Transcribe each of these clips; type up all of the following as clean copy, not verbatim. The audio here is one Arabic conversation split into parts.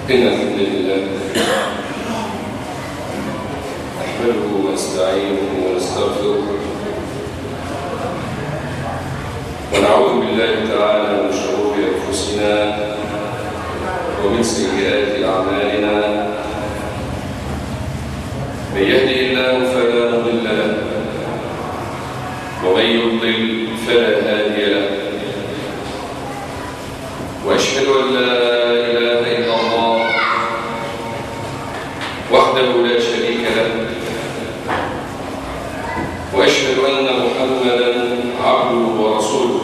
إن الحمد لله نحمده ونستعينه ونستغفره ونعوذ بالله تعالى من شرور أنفسنا ومن سيئات أعمالنا. من يهده الله فلا مضل له ومن يضلل فلا هادي له، وأشهد أن لا إله إلا الله وحده لا شريك له، وأشهد أن محمدًا عبده ورسوله.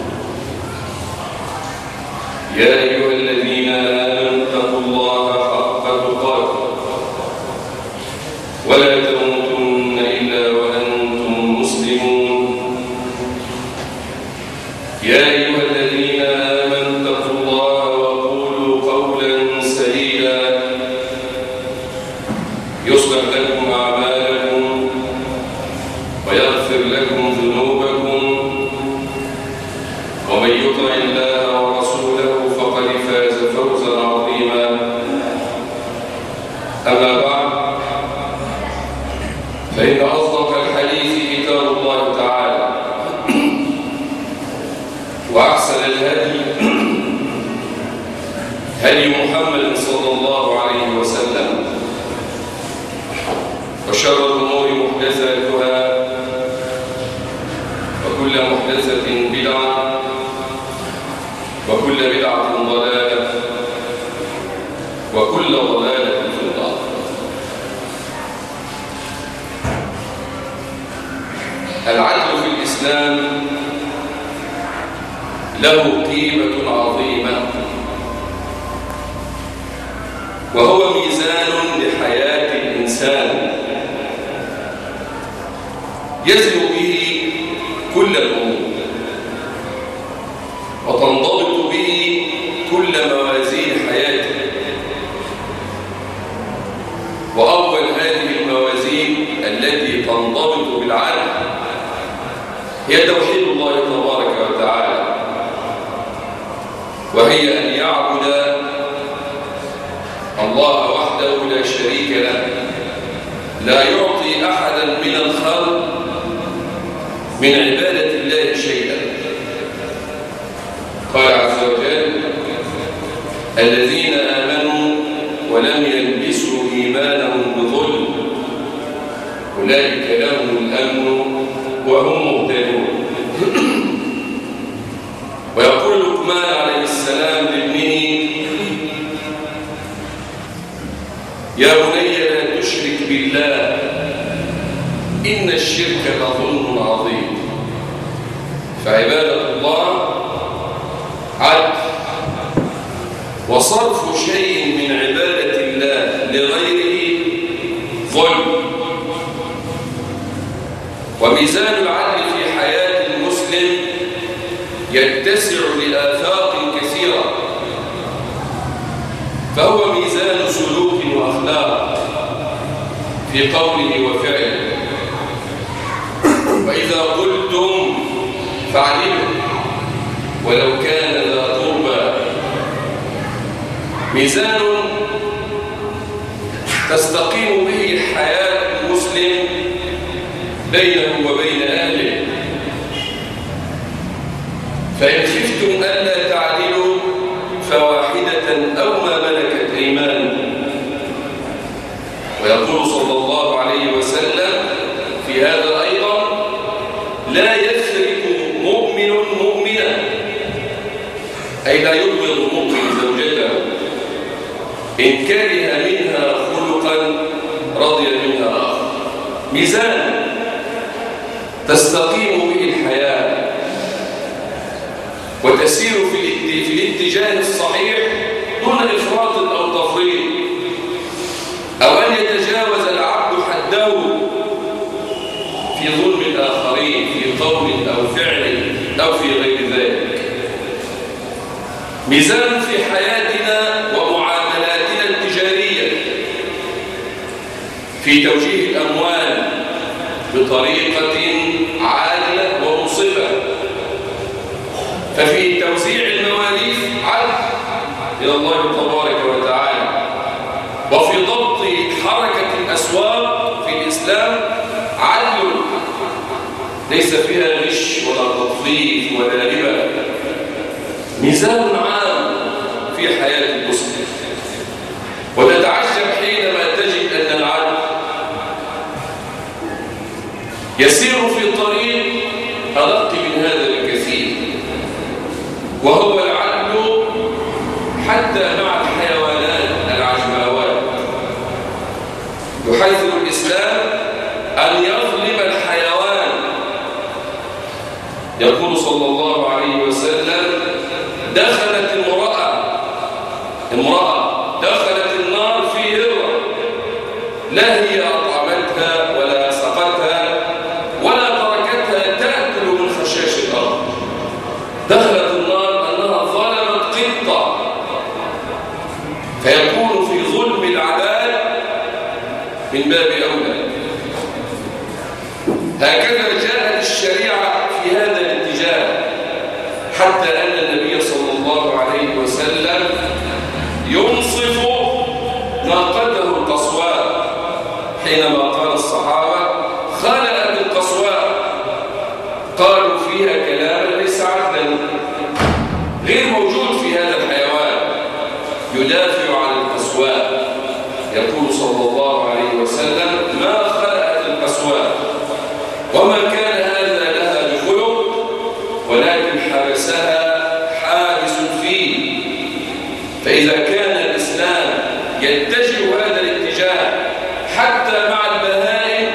يا أيها الذين آمنوا اتقوا الله حق تقاته ولا تموتن إلا وأنتم مسلمون. يا أيها الذين آمنوا اتقوا الله وقولوا قولا سديدا يصلح لكم أعمالكم ويغفر لكم ذنوبكم، ومن يطع الله ورسوله فقد فاز فوزا عظيما. أما بعد، فإن أصدق الحديث كتاب الله تعالى، وأحسن الهدي هدي محمد صلى الله عليه وسلم، وشر الأمور محدثاتها، وكل محدثة بدعة، وكل بدعة ضلالة، وكل ضلالة في النار. العدل في الإسلام له قيمة عظيمة، وهو ميزان لحياة الإنسان يزن به كل الأمور، وتنضبط به كل موازين حياته. وأول هذه الموازين التي تنضبط بالعدل هي توحيد الله تبارك وتعالى، وهي أن يعبد الله وحده لا شريك له، لا يعطي أحدا من الخلق من عبادة الله شيئا. قال عز وجل: الذين آمنوا ولم يلبسوا إيمانهم بظلم أولئك لهم الأمن وهم مهتدون. ويقول لقمان عليه السلام لابنه: يا بني لا تشرك بالله إن الشرك لظلم عظيم. فعبادة الله عدل، وصرف شيء من عبادة الله لغيره ظلم. وميزان العدل في حياة المسلم يتسع لآفاق كثيرة، فهو ميزان سلوك وأخلاق في قوله وفعله. وإذا قلتم فاعدلوا ولو كان ذا قربى. ميزان تستقيم به حياة المسلم بينه وبين أهله. فإن خفتم ألا تعدلوا فواحدة أو ما ملكت أيمانكم. ويقول صلى الله عليه وسلم في هذا أيضا: لا يسرق مؤمن مؤمنا، أي لا يبغض مؤمن زوجته، إن كره منها خلقا رضي منها آخر. ميزان تستقيم به الحياة وتسير في الاتجاه الصحيح دون إفراط أو تفريط، أو أن يتجاوز العبد حده في ظلم الآخرين في قول أو فعل أو في غير ذلك. ميزان في حياتنا ومعاملاتنا التجارية، في توجيه الأموال بطريقة عادلة ومنصفة. ففي توزيع المواريث عدل إلى الله تبارك وتعالى، وفي ضبط حركة الأسواق في الإسلام عدل ليس فيها غش ولا تطفيف ولا ربا، ميزان عام في حياة المسلم. وتتعجب حينما تجد أن العدل يسير في طريق أدق من هذا الكثير، وهو العدل حتى مع الحيوانات العجماوات. يحذر الإسلام أن يظلم الحيوان. يقول صلى الله عليه وسلم: دخلت امرأة دخلت النار في هرة، لا هي أطعمتها ولا سقتها ولا تركتها تأكل من خشاش الأرض. دخلت النار أنها ظلمت قطة، فيكون في ظلم العباد من باب أولى. هكذا جاءت الشريعة في هذا الاتجاه، حتى أن النبي صلى الله عليه وسلم ينصف ناقته القصواء حينما قال الصحابة: خلأت القصواء. قالوا فيها كلاما ليس عدلا، غير موجود في هذا الحيوان. يدافع عن القصواء، يقول صلى الله عليه وسلم: ما خلأت القصواء، وما كان هذا لها بخلق، ولكن حبسها حابس فيه. فإذا كان الإسلام يتجه هذا الاتجاه حتى مع البهائم،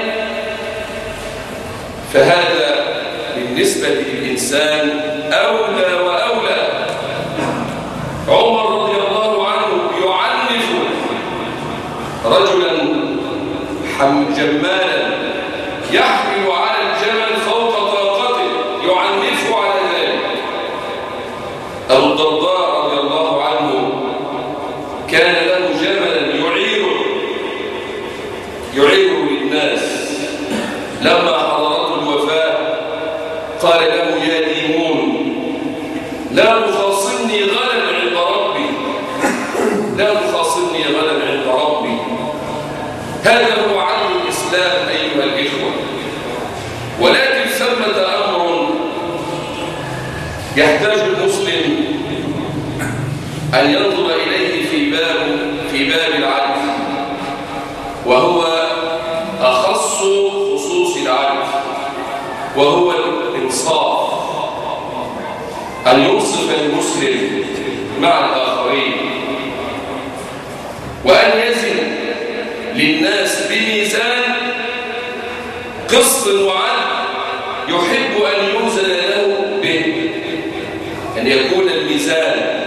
فهذا بالنسبة للإنسان أولى وأولى. عمر رضي الله عنه يعنف رجلا جمالا يحمل على الجمل فوق طاقته، يعنفه على ذلك. أبو الدرداء رضي الله عنه كان له جملا يعيره للناس. لما حضرته الوفاة قال له: يا ديمون، لا تخاصمني غدا عند ربي، لا تخاصمني غدا عند ربي. هذا هو عدل الإسلام أيها الإخوة. ولكن ثمة أمر يحتاج المسلم أن ينظر إليه في باب العدل، وهو أخص خصوص العدل، وهو الإنصاف. أن ينصف المسلم مع الآخرين، وأن يزن للناس بميزان قسط وعدل يحب أن يوزن له به. أن يكون الميزان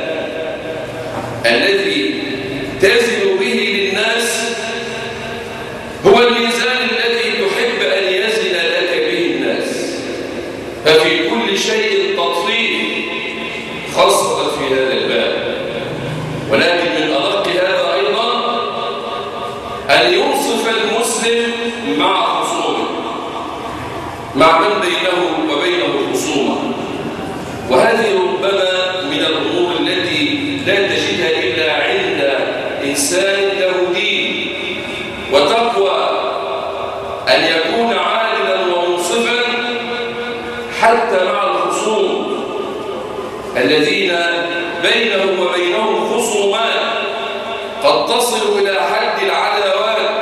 الذي تزن به للناس هو الميزان الذي تحب أن يزن لك به الناس. ففي كل شيء تطفيف، خاصة في هذا الباب. ولكن من أدق هذا أيضا أن ينصف المسلم مع خصومه، مع من بينه وبينه خصومة. وهذه ربما من الأمور التي لا تجدها إلا عند إنسان له دين وتقوى، أن يكون عادلا ومنصفا حتى مع الخصوم الذين بينه وبينهم خصومات قد تصل إلى حد العداوات.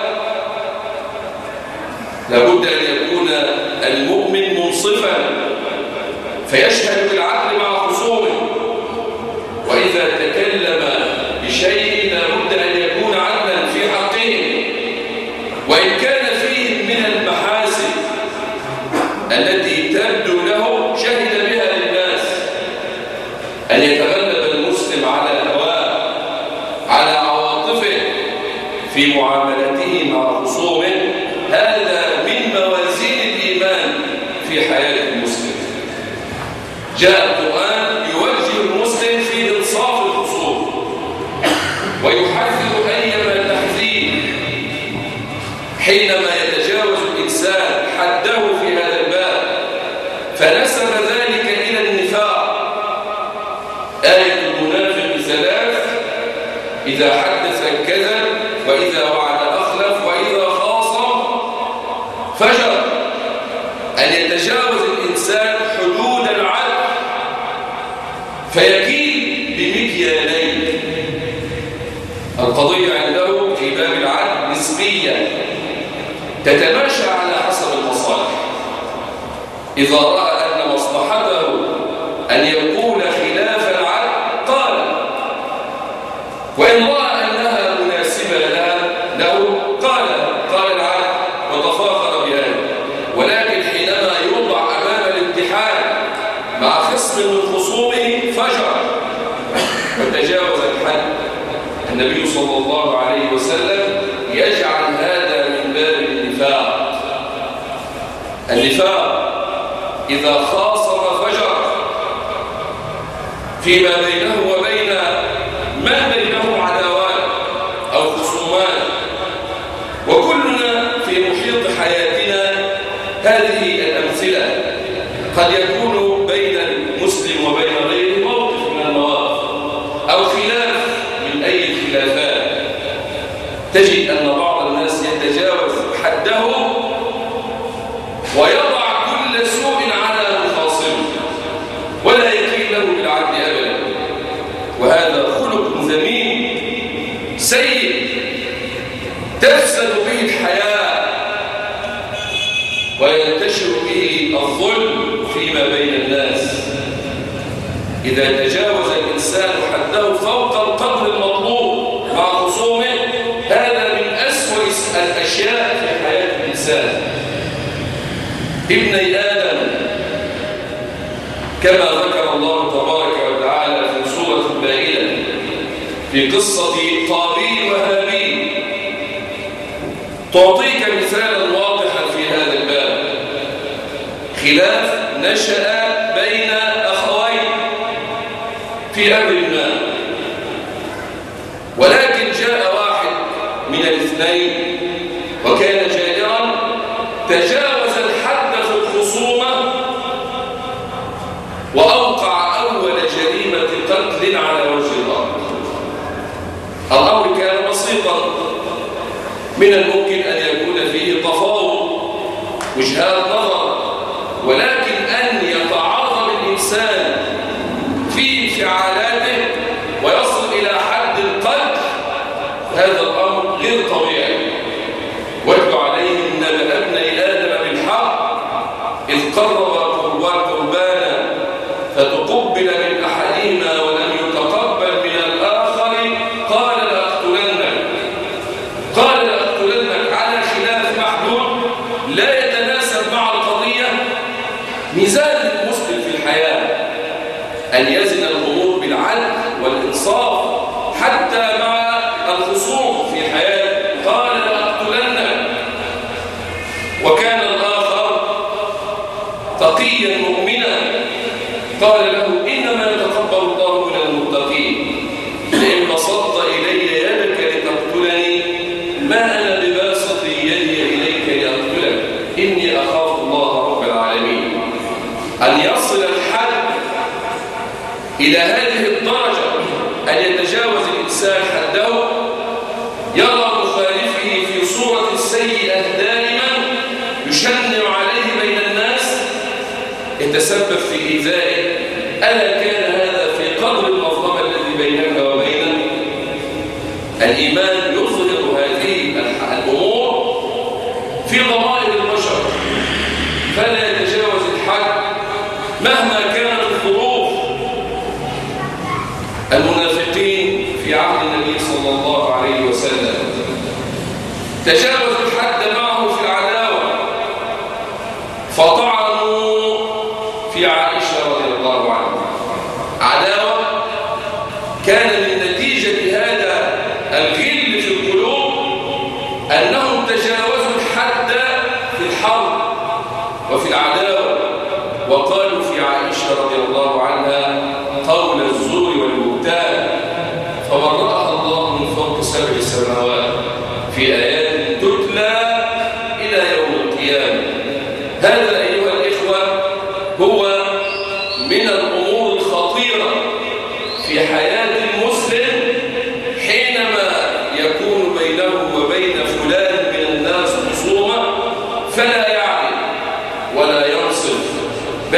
لابد أن يكون المؤمن منصفا فيشهد بالعدل مع خصومه، وإذا تكلم بشيء لابد أن يكون عدلا في حقهم، وإن كان فيه من المحاسن التي تبدو له شهد بها للناس. أن يتغلب المسلم على هواه، على عواطفه في معاملته مع خصومه، هذا من موازين الإيمان في حياة المسلم. جاء القرآن يوجه المسلم في إنصاف الخصوم، ويحذر أيما تحذير حينما يتجاوز الإنسان حده في هذا الباب، فنسب ذلك إلى النفاق. آية المنافق 3: إذا حدث كذب وإذا وعد أخلف وإذا خاصم فجر. أن يتجاوز الإنسان حدود العدل فيكيل بمكيالين. القضية عنده في باب العدل نسبية تتماشى على حسب المصالح. إذا رأى أن مصلحته أن يكون خلاف العدل قال، وإن رأى أنها مناسبة له قال العدل وتفاخر بهذا. ولكن حينما يوضع أمام الامتحان مع خصم من خصومه فجر وتجاوز الحد. النبي صلى الله عليه وسلم يجعل هذا من باب النفاق. النفاق إذا خاصم فجر فيما بينه وبين من بينه عداوات أو خصومات. وكلنا في محيط حياتنا هذه الأمثلة. قد يكون بين المسلم وبين غيره موقف من المواقف أو خلاف من أي الخلافات. تجد أن بعض الناس يتجاوز حده ويضع كل سوء على مخاصمه ولا يكيل له بالعدل أبدا. وهذا خلق ذميم سيء تفسد به الحياة وينتشر به الظلم فيما بين الناس. إذا تجاوز الإنسان حده فوق القدر المطلوب مع خصومه هذا من أسوأ الأشياء في حياة الإنسان. ابني آدم كما ذكر الله تبارك وتعالى في سورة المائدة في قصة قابيل وهابيل تعطيك مثالا واضحا في هذا الباب. خلاف نشأ بين أخوين في أمر ما، ولكن جاء واحد من الاثنين وكان جائرا تجاوز الحد في الخصومة وأوقع أول جريمة قتل على وجه الأرض. الأمر كان بسيطا، من الممكن أن يكون فيه تفاوض وجهات نظر، ولكن أن يتعاظم الإنسان في انفعالاته ويصل إلى حد القتل هذا الأمر غير طبيعي. واتل عليهم نبأ ابني آدم بالحق إذ قربا قربانا فتقبل من أحدهما ولم يتقبل من الآخر قال لأقتلنك على خلاف محدود لا يتناسب مع القضية. ميزان المسلم في الحياة أن يزن الأمور بالعدل والإنصاف حتى مع الخصوم في حياته. قال لأقتلنك. وكان الآخر تقيا مؤمنا قال له إنما يتقبل الله من المتقين لئن بسطت إلي يدك لتقتلني ما أنا بباسط يدي إليك لأقتلك إني أخاف الله رب العالمين. أن يصل الحد إلى هذه الدرجة أن يتجاوز الإنسان حده يرى مخالفه في صورة السيئة دائما يشنع عليه بين الناس يتسبب في إيذائه. ألا كان هذا في قدر المظلمة الذي بينك وبينه؟ الإيمان يظهر هذه الأمور في ضمائر البشر فلا يتجاوز الحد مهما كانت الظروف. المنافقين في عهد النبي صلى الله عليه وسلم تجاوز الحد معه في العداوة فطعنوا في عائشة رضي الله عنها. عداوة كان من نتيجة هذا الغل في القلوب أنهم تجاوزوا الحد في الحرب وفي العداوة وقالوا في عائشة رضي الله عنها قول الزور والبهتان فبرأها الله من فوق 7 سماوات في آيات تتلى إلى يوم القيامة. هذا أيها الإخوة هو من الأمور الخطيرة في حياة المسلم حينما يكون بينه وبين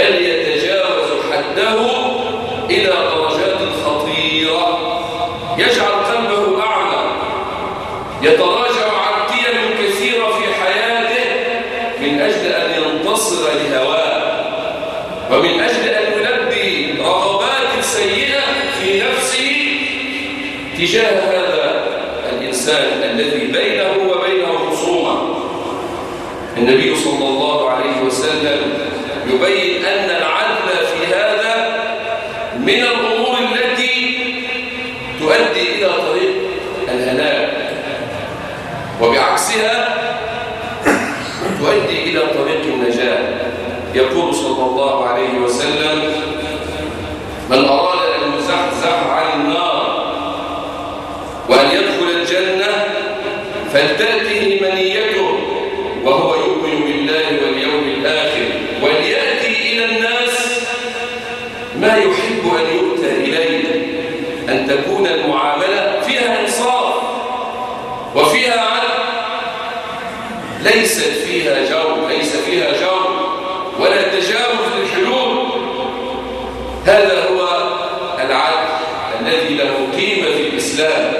بل يتجاوز حده إلى درجات خطيرة يجعل قلبه أعمى، يتراجع عن قيم كثيرة في حياته من أجل أن ينتصر لهواه، ومن أجل أن يلبي رغبات سيئة في نفسه تجاه هذا الإنسان الذي بينه وبينه خصومة. النبي صلى الله عليه وسلم يبين أن العدل في هذا من الأمور التي تؤدي إلى طريق الهلاك، وبعكسها تؤدي إلى طريق النجاة. يقول صلى الله عليه وسلم: من أراد أن يزحزح عن النار وأن يدخل الجنة فلتأته منيته وهو يؤمن بالله واليوم الآخر وليأتي إلى الناس ما يحب أن يؤتى إليه، أن تكون المعاملة فيها إنصاف وفيها عدل، ليست فيها جور، ليس فيها جور ولا تجاوز للحدود. هذا هو العدل الذي له قيمة في الإسلام.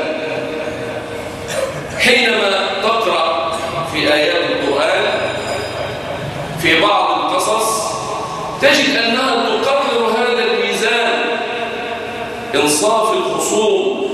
حينما تقرأ في آيات القرآن في بعض القصص تجد أنها تقرر هذا الميزان، إنصاف الخصوم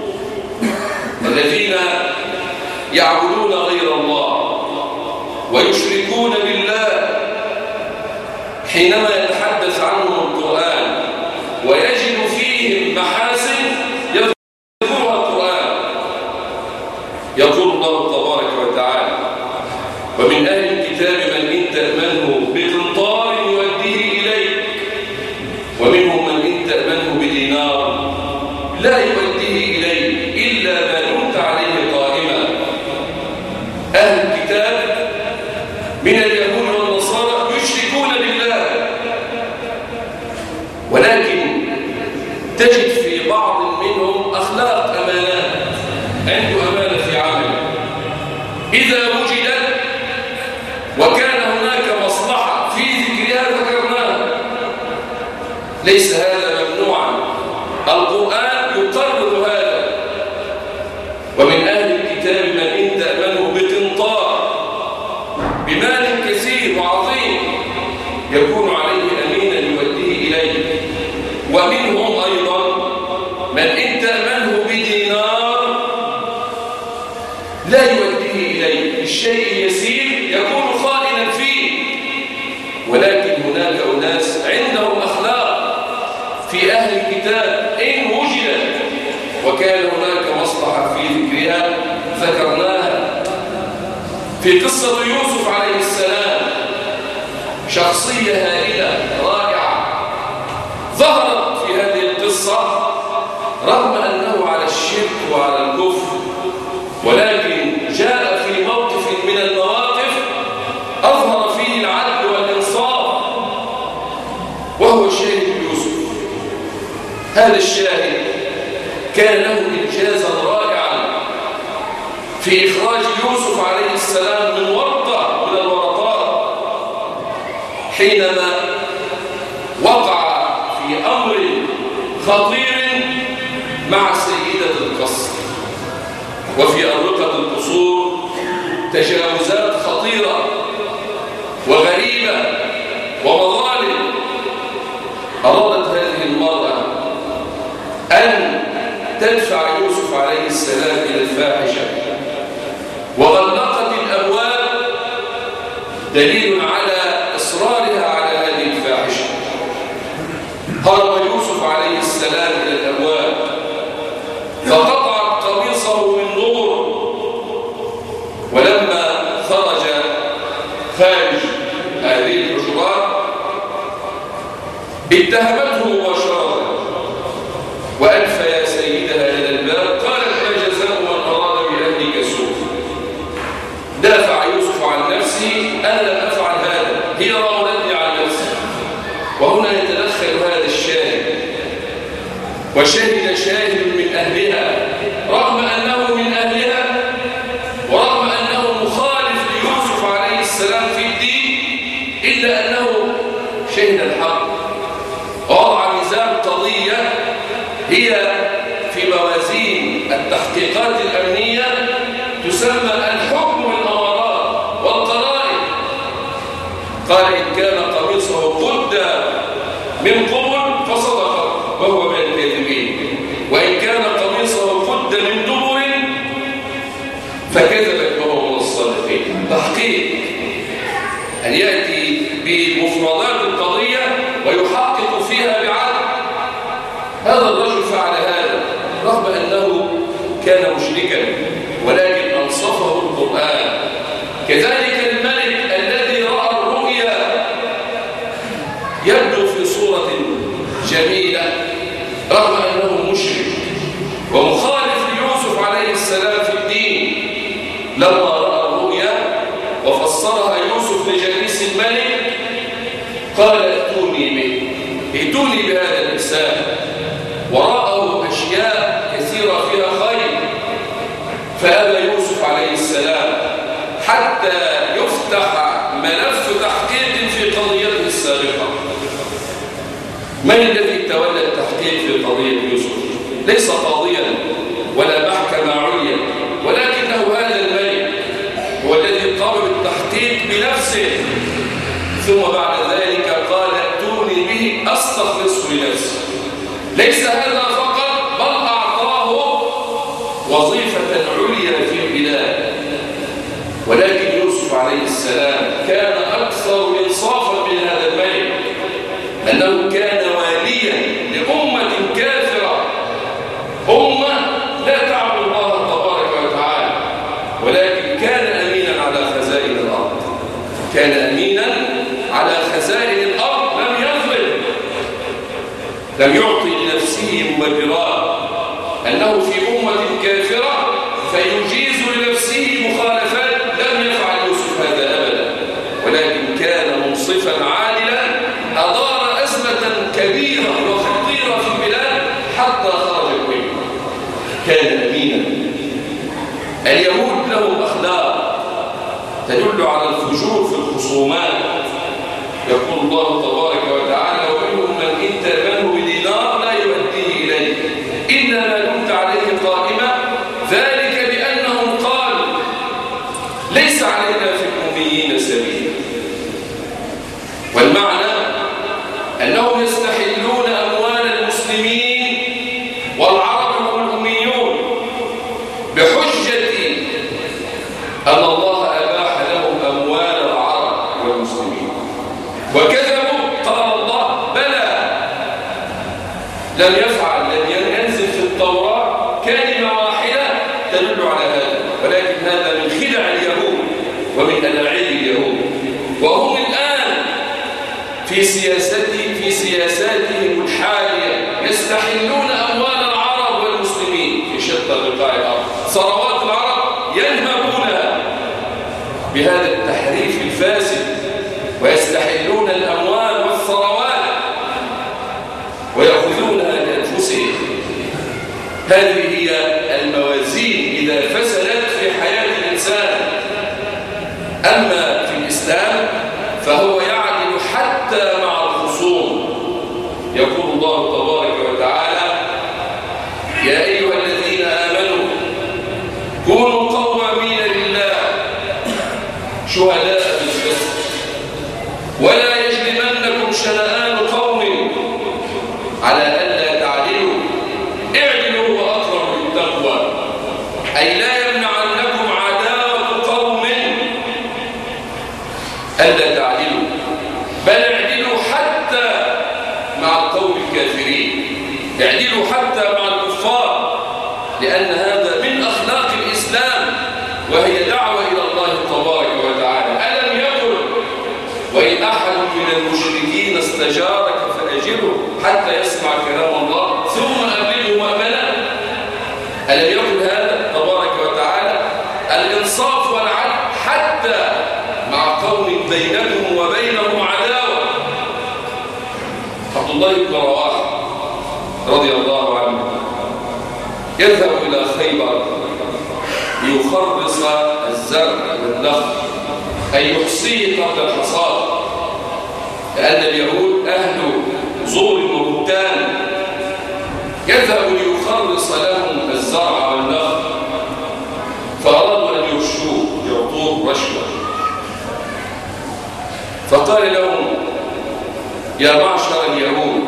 الذين يعبدون غير الله ويشركون بالله. حينما يتحدث عنهم القرآن ويجد فيهم محاسن يذكرها القرآن، يقول الله تبارك وتعالى: ومن أهل الكتاب من إن تأمنه بقنطار يؤديه إليك ومنهم من إن تأمنه بدينار لا يؤديه إليك إلا ما دمت عليه قائما. أهل الكتاب من اليهود والنصارى يشركون بالله، ولكن تجد في بعض منهم أخلاق أمانات، عنده أمانة في عمله، إذا وجدت وكان هناك مصلحة في ذكرها ذكرناها. ليس هذا ممنوعا، القرآن يقرر هذا. ومن أهل الكتاب من إن تأمنه بقنطار، بمال كثير وعظيم يكون عليه أمينا يؤديه إليه. ومنهم أيضا من إن تأمنه بدينار لا يؤديه إليه، الشيء اليسير يكون خائنا فيه. ولكن هناك أناس عندهم أخلاق في أهل الكتاب إن وجدت وكان هناك مصلحة في ذكرها ذكرناها. في قصة يوسف عليه السلام شخصية هائلة رائعة ظهرت في هذه القصة رغم أنه على الشرك وعلى الكفر، ولكن جاء في موقف من المواقف أظهر فيه العدل والإنصاف، وهو شاهد يوسف. هذا الشاهد كان له إنجازا رائعا في إخراج يوسف عليه السلام من ورطة من الورطات، حينما وقع في أمر خطير مع سيدة القصر. وفي أروقة القصور تجاوزات خطيرة وغريبة ومظالم. أرادت هذه المرأة أن تدفع يوسف عليه السلام إلى الفاحشة وغلقت الأبواب، دليل على إصرارها على هذه الفاحشة. هرب يوسف عليه السلام إلى الأبواب فقطعت قميصه من نور، ولما خرج خارج هذه الحجرات اتهمته مباشرة وألف يا سيدها إلى الباب، قالت ما جزاء من أراد بأهلك سوء. دافع يوسف عن نفسه: أنا لم أفعل هذا، هي راودتني عن نفسي. وهنا يتدخل هذا الشاهد، وشهد شاهد من أهلها رغم أنه من أهلها ورغم أنه مخالف ليوسف عليه السلام في الدين، إلا أنه شهد الحق ووضع ميزان قضية هي في موازين التحقيقات الأمنية تسمى الحكم بالأمارات والقرائن. قال إن كان قميصه قد من قبل فصدق وهو من الكاذبين، وإن كان قميصه قد من دبر فكذبت وهو من الصادقين. تحقيق أن يأتي بمفردات القضية ويحقق فيها بعدل. هذا الرجل فعل هذا رغم أنه كان مشركا، ولكن أنصفه القرآن. كذلك الملك الذي رأى الرؤيا يبدو في صورة جميلة رغم أنه مشرك ومخالف ليوسف عليه السلام في الدين. لما رأى الرؤيا وفسرها يوسف لجليس الملك قال ائتوني بهذا الإنسان، ورأوا أشياء كثيرة فيها خير، فأبى يوسف عليه السلام حتى يفتح ملف تحقيق في قضيته السابقة. من الذي تولى التحقيق في قضية يوسف؟ ليس قاضيا ولا محكمة عليا، ولكنه هذا الملك هو الذي قام بالتحقيق بنفسه، ثم بعد ذلك قال ائتوني به أستخلصه لنفسي. ليس هذا فقط، بل أعطاه وظيفة عليا في البلاد. ولكن يوسف عليه السلام كان أكثر إنصافا من هذا الملك، أنه كان واليا لأمة كافرة، أمة لا تعبد الله تبارك وتعالى، ولكن كان أمينا على خزائن الأرض. كان أمينا على خزائن الأرض، لم يظلم، لم يعطي لنفسه مبررات أنه في أمة كافرة فيجيز لنفسه مخالفات. لم يفعل يوسف هذا أبدا، ولكن كان منصفا عادلا، أدار أزمة كبيرة وخطيرة في البلاد حتى خرج منها. كان أمينا. اليهود لهم أخلاق تدل على الفجور في الخصومات. يقول الله تبارك وتعالى ومنهم من إن تأمنه بدينار لا يؤديه إليه إلا ما دمت عليه قائما، ذلك بأنهم قالوا ليس علينا في الأميين سبيل. والمعنى أنهم يستحلون أموال المسلمين والعرب هم الأميون بحجة أن الله أباح لهم أموال العرب والمسلمين، وكذبوا. قال الله بلى، لم يفعل، لم ينزل في التوراة كلمة واحدة تدل على هذا، ولكن هذا من خدع اليهود ومن ألاعيب اليهود. وهم الآن في سياساتهم الحالية يستحلون أموال العرب والمسلمين في شتى بقاع الأرض. ثروات العرب ينهبونها بهذا التحريف الفاسد، ويستحلون الأموال والثروات ويأخذونها لأنفسهم. هذه هي الموازين إذا فسدت في حياة الإنسان. أما في الإسلام فهو يعدل حتى مع الخصوم. يقول الله تبارك وتعالى يا أيها الذين آمنوا كونوا قوامين لله شهداء بالقسط ولا يجرمنكم شنآن قوم على ألا تعدلوا اعدلوا هو أقرب للتقوى، أي لا يمنعنكم عداوة قوم ألا تعدلوا، بل اعدلوا حتى مع القوم الكافرين، اعدلوا حتى مع الكفار، لأن هذا من أخلاق الإسلام وهي دعوة إلى الله تبارك وتعالى. ألم يقل وإن أحد من المشركين استجارك فأجره حتى يسمع كلام الله ثم أبلغه مأمنا؟ ألم يقل هذا تبارك وتعالى؟ الإنصاف والعدل حتى مع قوم بينكم وبينهم عداوة. عبد الله بن رواحة رضي الله عنه يذهب إلى خيبر ليخرص الزرع والنخل، أي يحصيه قبل الحصاد، لأن اليهود أهل زور الرشوة. فقال لهم: يا معشر اليهود،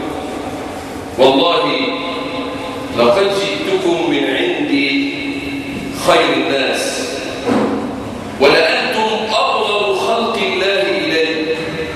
والله لقد جئتكم من عند خير الناس، ولأنتم أبغض خلق الله إليه.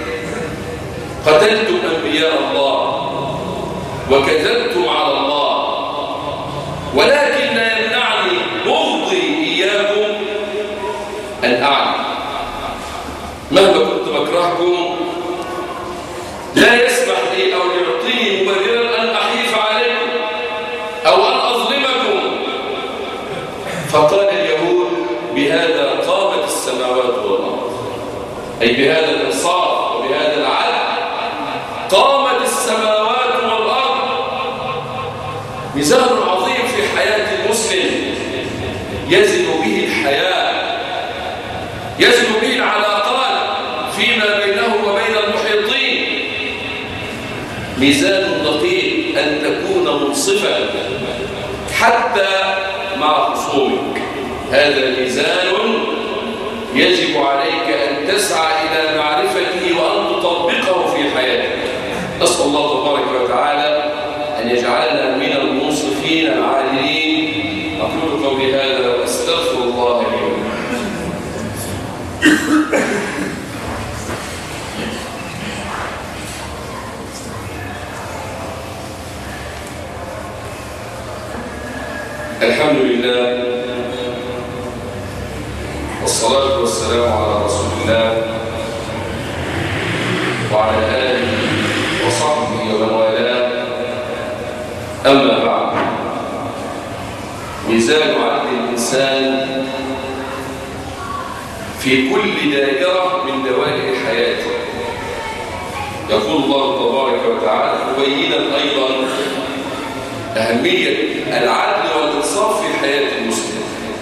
قتلتم أنبياء الله وكذبتم على الله، ولكن لا يمنعني بغضي إياكم أن أعلم مهما كنت بكرهكم لا يسمح لي أو يعطيني مبررا أن أحيف عليكم أو أن أظلمكم. فقال اليهود: بهذا قامت السماوات والأرض، أي بهذا الإنصاف وبهذا العدل قامت السماوات والأرض. ميزان عظيم في حياة المسلم يزن به الحياة، يزن به العلاقات فيما بينه وبين المحيطين. ميزان دقيق أن تكون منصفا حتى مع خصومك. هذا ميزان يجب عليك أن تسعى إلى معرفته وأن تطبقه في حياتك. أسأل الله تبارك وتعالى أن يجعلنا من المنصفين العادلين. أقول قولي هذا وأستغفر الله لي ولكم. الحمد لله والصلاة والسلام على رسول الله وعلى آله وصحبه ومن والاه. أما بعد، ميزان عدل الإنسان في كل دائرة من دوائر حياته. يقول الله تبارك وتعالى مبينا أيضا أهمية العدل والإنصاف في حياة المسلم: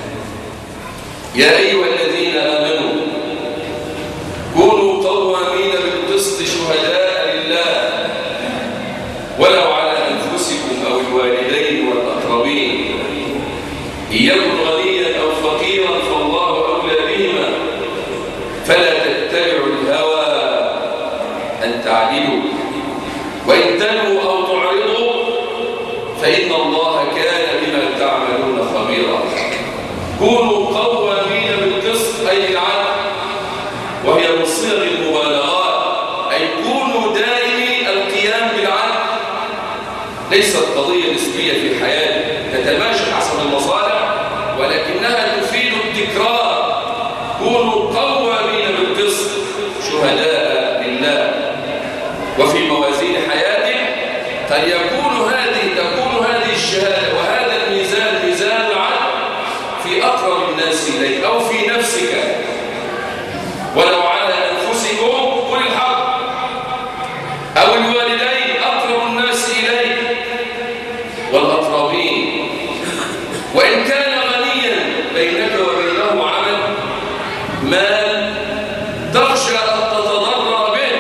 يا أيها الذين آمنوا كونوا قوامين بالقسط شهداء لله ولو على أنفسكم أو الوالدين والأقربين، إن يكن غنيا أو فقيرا فالله أولى بهما، فلا تتبعوا الهوى أن تعدلوا، وإن تلووا أو تعرضوا فإن الله كان بما تعملون خبيرا. كونوا قوامين بالقسط أي بالعدل، وهي من صيغ المبالغات، أي كونوا دائمي القيام بالعدل. ليست قضية نسبية في الحياة تتماشى حسب المصالح، ولكنها تفيد التكرار. كونوا قوامين بالقسط شهداء لله. وفي موازين حياتك قد تكون هذه الشهادة وهذا الميزان ميزان العدل في أقرب الناس إليك أو في نفسك. ولو على أنفسكم قل الحق، أو الوالدين أقرب الناس إليك والأقربين. وإن كان غنيا بينك وبينه عمل مال تخشى أن تتضرر به،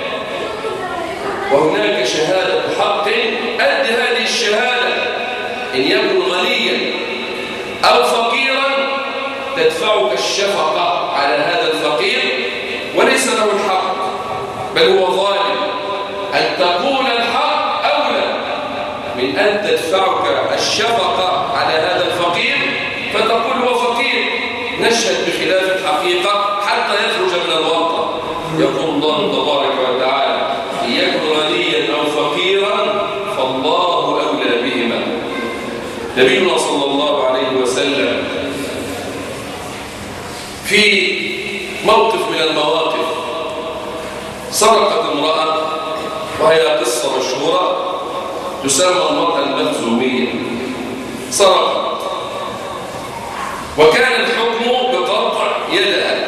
وهناك شهادة حق، أد هذه الشهادة. إن يكن غنيا أو فقيرا تدفعك الشفقة على هذا الفقير وليس له الحق بل هو ظالم. أن تقول الحق أولى من أن تدفعك الشفقة على هذا الفقير فتقول هو فقير. نشهد بخلاف الحقيقة حتى يخرج من الواقع. يقول الله تبارك وتعالى: إن يكن غنيا أو فقيرا فالله أولى بهما. نبينا صلى الله عليه وسلم في موقف من المواقف سرقت امرأة، وهي قصة مشهورة تسمى المرأة المخزومية. سرقت وكان الحكم بقطع يدها.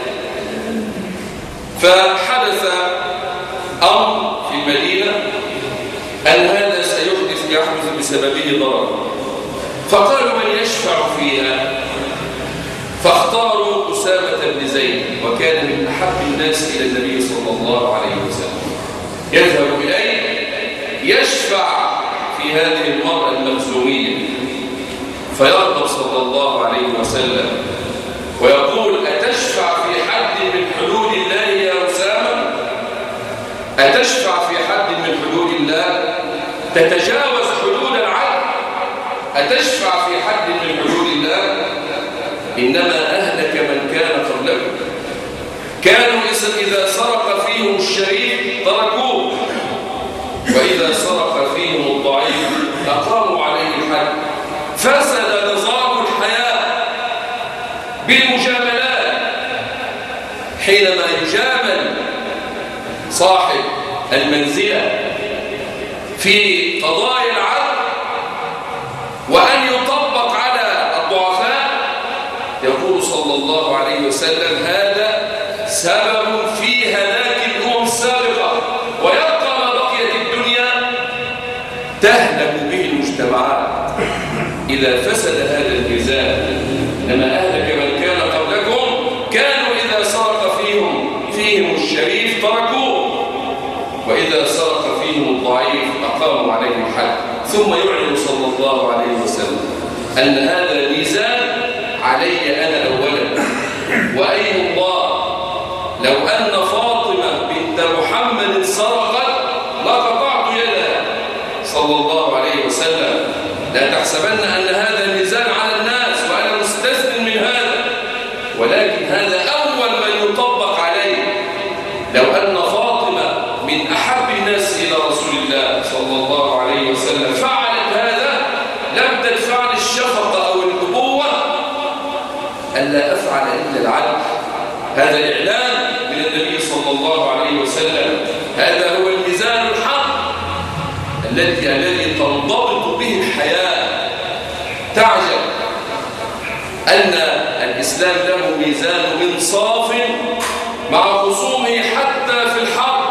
فحدث أمر في المدينة أن هذا يحدث بسببه ضرر، فقالوا من يشفع فيها؟ فاختاروا أسامة بن زيد، وكان من أحب الناس إلى النبي صلى الله عليه وسلم. يذهب إليه يشفع في هذه المرأة المخزومية، فيغضب صلى الله عليه وسلم ويقول: أتشفع تتجاوز حدود العدل؟ أتشفع في حد من حدود الله؟ إنما أهلك من كان قبلكم، كانوا إذا سرق فيهم الشريف تركوه، وإذا سرق فيهم الضعيف أقاموا عليه الحد. فسد نظام الحياة بالمجاملات. حينما يجامل صاحب المنزلة في قضايا العدل وأن يطبق على الضعفاء، يقول صلى الله عليه وسلم: هذا سبب في هلاك الأمم السابقة، ويبقى ما بقيت الدنيا تهلك به المجتمعات إذا فسد هذا الميزان. إنما أهلك من كان قبلكم كانوا إذا سرق فيهم الشريف تركوه، وإذا سرق فيهم الضعيف أقاموا عليه الحد. ثم يعلن صلى الله عليه وسلم أن هذا الميزان علي أنا أولا، وأيم الله لو أن فاطمة بنت محمد سرقت لقطعت يدها صلى الله عليه وسلم. لا تحسبن أن هذا الميزان على الناس وأنا مستثن من هذا، ولكن هذا أول من يطبق عليه. لو أن فاطمة من أحب الناس إلى رسول الله صلى الله عليه وسلم فعلت هذا، لم تدفعني الشفقة أو الأبوة ألا أفعل إلا العدل. هذا إعلان من النبي صلى الله عليه وسلم. هذا هو الميزان الحق الذي تنضبط به الحياة. تعجب أن الإسلام له ميزان منصاف مع خصومه حتى في الحرب.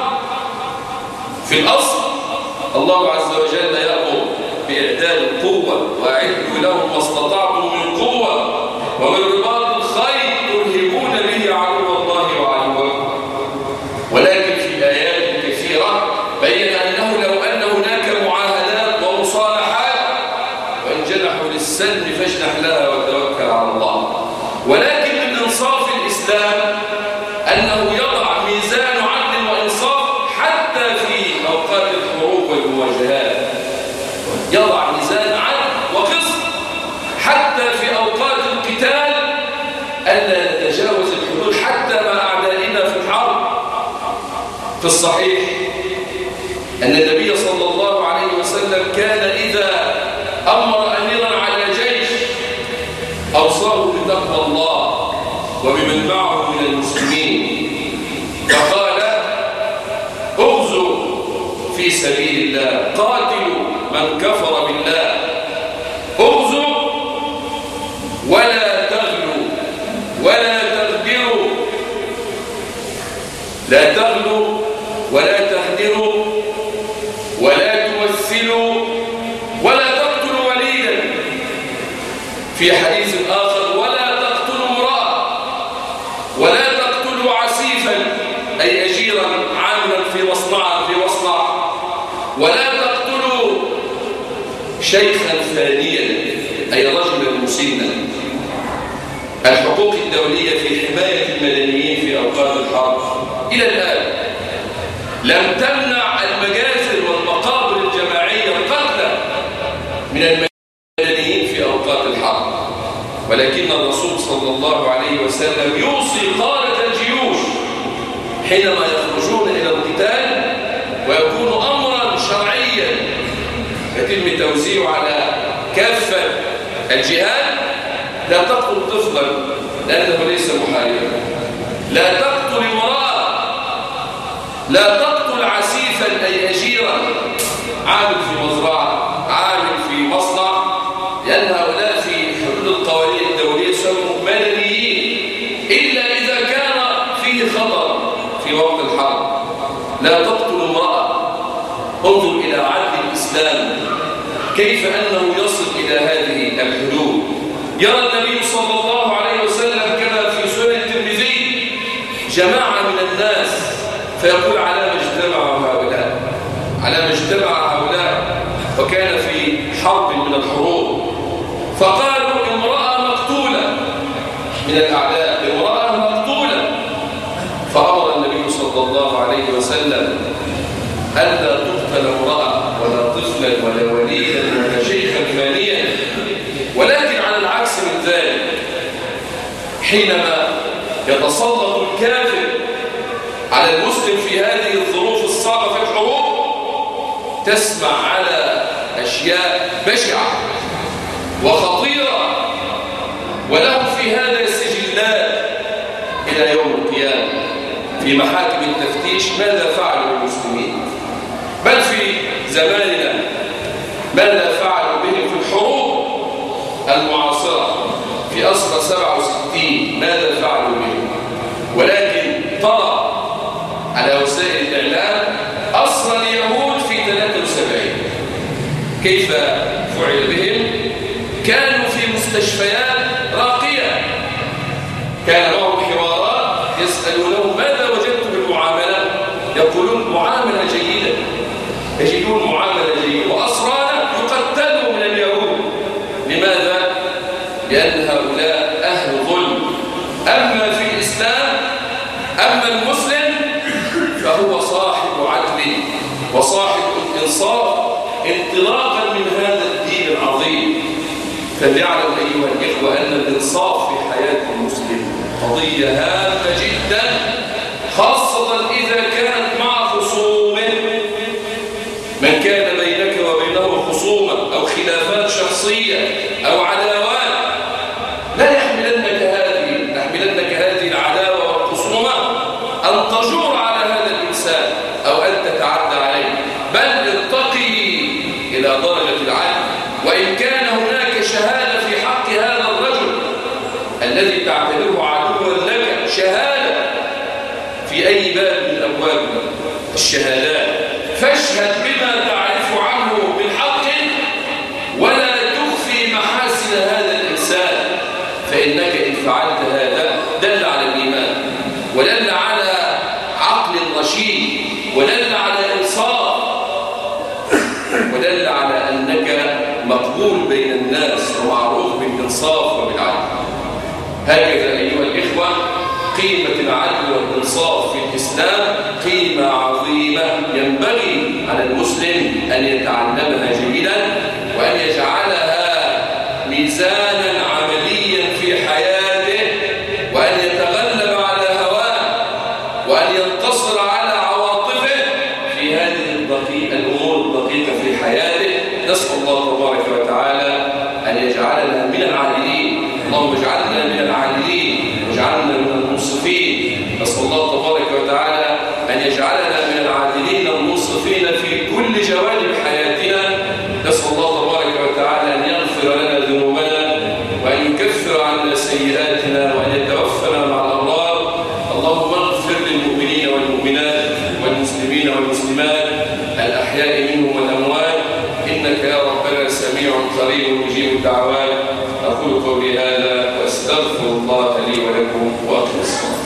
في الأصل الله عز وجل يأمر بإعداد القوة، وأعدوا لهم ما استطعتم من قوة ومن رباط الخيل ترهبون به عدو الله وعدوكم. ولكن في آيات كثيرة بين أنه لو أن هناك معاهدات ومصالحات، وإن جنحوا للسلم فاجنح لها وتوكل على الله. ولكن من إنصاف الإسلام أنه يضع ميزان عدل وإنصاف حتى في أوقات الحروب والمواجهات. يضع ميزان عدل وقسط حتى في أوقات القتال، ألا نتجاوز الحدود حتى مع أعدائنا في الحرب. في الصحيح أن النبي صلى الله عليه وسلم كان إذا أمر أميرا على جيش أوصاه بتقوى الله وبمن معه من المسلمين، فقال: اغزوا في سبيل الله، قاتلوا من كفر بالله، اغزوا ولا تغلوا ولا تغدروا، لا تغلوا ولا تهدروا ولا تمثلوا ولا تقتلوا وليدا. في حديث آخر: ولا تقتلوا امرأة ولا تقتلوا عسيفا أي أجيرا عاملا في مصنع ولا تقتلوا شيخا ثانيا أي رجلا مسنا. الحقوق الدولية في حماية المدنيين في أوقات الحرب إلى الآن لم تمنع المجازر والمقابر الجماعية القتلى من المدنيين في أوقات الحرب، ولكن الرسول صلى الله عليه وسلم يوصي قادة الجيوش حينما يخرجون إلى القتال ويكون أمرا شرعيا يتم توزيعه على كافة الجهات: لا تقتل طفلا لأنه ليس محاربا، لا تقتل امرأة، لا تقتل عسيفا أي أجيرا عامل في مزرعة، عامل في مصنع، لأن هؤلاء في حدود القوانين الدولية يسموا مدنيين إلا إذا كان فيه خطر في وقت الحرب. لا تقتل امرأة. انظر إلى عدل الإسلام كيف أنه يصل إلى هذه الحدود. يرى النبي صلى الله عليه وسلم كما في سنن الترمذي جماعة من الناس فيقول: على ما اجتمع هؤلاء، وكان في حرب من الحروب، فقالوا: امرأة مقتولة من الأعداء، امرأة مقتولة. فأمر النبي صلى الله عليه وسلم ألا تقتل امرأة ولا طفلا تسمع على أشياء بشعة وخطيرة، ولهم في هذا سجلات إلى يوم القيامة في محاكم التفتيش ماذا فعلوا المسلمين، بل في زماننا ماذا فعلوا بهم في الحروب المعاصرة في أسرى 67 ماذا فعلوا بهم. ولكن ترى على وسائل الإعلام أسرى اليهود في 73 كيف فعل بهم. كانوا في مستشفيات راقية، كان معهم حوارات يسألونهم ماذا وجدتم بالمعاملة، يقولون معاملة جيدة، يجدون معاملة جيدة. وأسرانا يقتلوا من اليهود. لماذا؟ لأن هؤلاء أهل ظلم. أما في الإسلام، أما المسلم فهو صاحب عدل وصاحب إنصاف انطلاقا من هذا الدين العظيم. فليعلم أيها الإخوة أن الإنصاف في حياة المسلم قضية هامة جدا، خاصة إذا كانت مع خصومه. من كان بينك وبينه خصومة أو خلافات شخصية أو عداوات، لا يحملنك هذه العداوة والخصومة أن تجور على هذا الإنسان أو أن تتعدى عليه، بل ارتقي إلى درجة العدل. وإن كان هناك شهادة في حق هذا الرجل الذي تعتبره عدوا لك، شهادة في أي باب من أبواب الشهادات، فاشهد بما تعرف عنه بالحق ولا تخفي محاسن هذا الإنسان، فإنك إن فعلت هذا دل على الإيمان ودل على عقل رشيد ودل على إنصاف ودل على أنك مقبول بين الناس ومعروف بالإنصاف وبالعدل. هكذا أيها الإخوة قيمة العدل والإنصاف في الإسلام قيمة عظيمة ينبغي على المسلم أن يتعلمها جيدا وأن يجعلها ميزانا عمليا في حياته، وأن يتغلب على هواه وأن ينتصر على عواطفه في هذه الأمور الدقيقة في حياته. نسأل الله تبارك وتعالى أن يجعلنا من العادلين. اللهم اجعلنا من العادلين واجعلنا من المنصفين. نسأل الله تبارك وتعالى أن يجعلنا من العادلين المنصفين في كل جوانب حياتنا. نسأل الله تبارك وتعالى أن يغفر لنا ذنوبنا وأن يكفر عنا سيئاتنا وأن يتوفنا مع الأبرار. اللهم اغفر للمؤمنين والمؤمنات والمسلمين والمسلمات الأحياء منهم والأموات، إنك يا ربنا سميع قريب مجيب الدعوات. أقول قولي هذا وأستغفر الله لي ولكم وأقم الصلاة.